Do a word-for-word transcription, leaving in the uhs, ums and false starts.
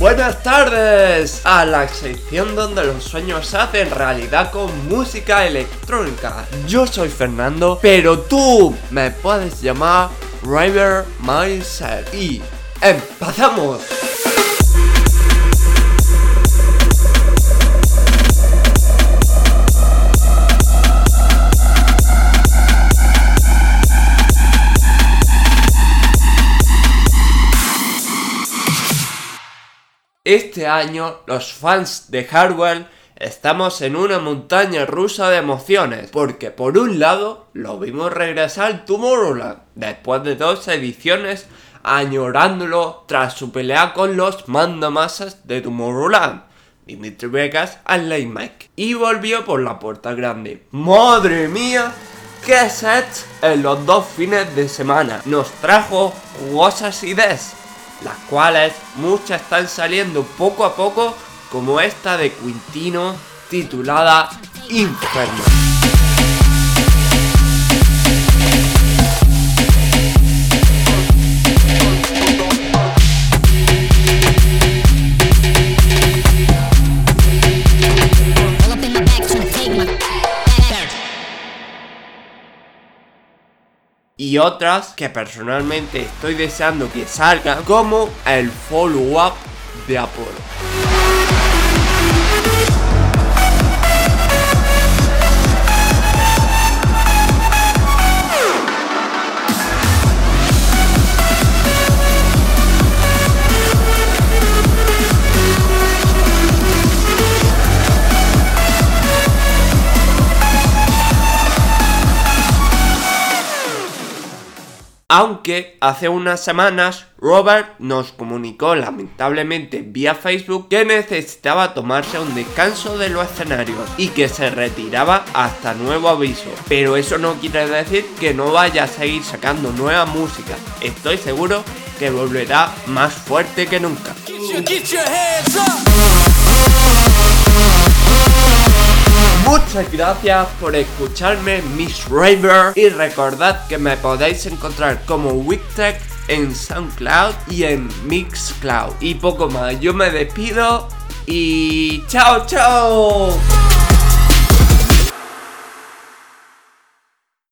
Buenas tardes a la sección donde los sueños se hacen realidad con música electrónica. Yo soy Fernando, pero tú me puedes llamar Raver Myself. Y ¡empezamos! Este año, los fans de Hardwell estamos en una montaña rusa de emociones, porque por un lado lo vimos regresar al Tomorrowland después de dos ediciones añorándolo tras su pelea con los mandamasas de Tomorrowland, Dimitri Vegas y Late Mike, y volvió por la puerta grande. ¡Madre mía! ¡Qué sets en los dos fines de semana! Nos trajo jugosas ideas, las cuales muchas están saliendo poco a poco, como esta de Quintino titulada Inferno. Y otras que personalmente estoy deseando que salgan, como el follow-up de Apollo. Aunque hace unas semanas Robert nos comunicó lamentablemente vía Facebook que necesitaba tomarse un descanso de los escenarios y que se retiraba hasta nuevo aviso. Pero eso no quiere decir que no vaya a seguir sacando nueva música. Estoy seguro que volverá más fuerte que nunca. Muchas gracias por escucharme, Miss Raver, y recordad que me podéis encontrar como Wicktech en SoundCloud y en Mixcloud. Y poco más, yo me despido y chao chao.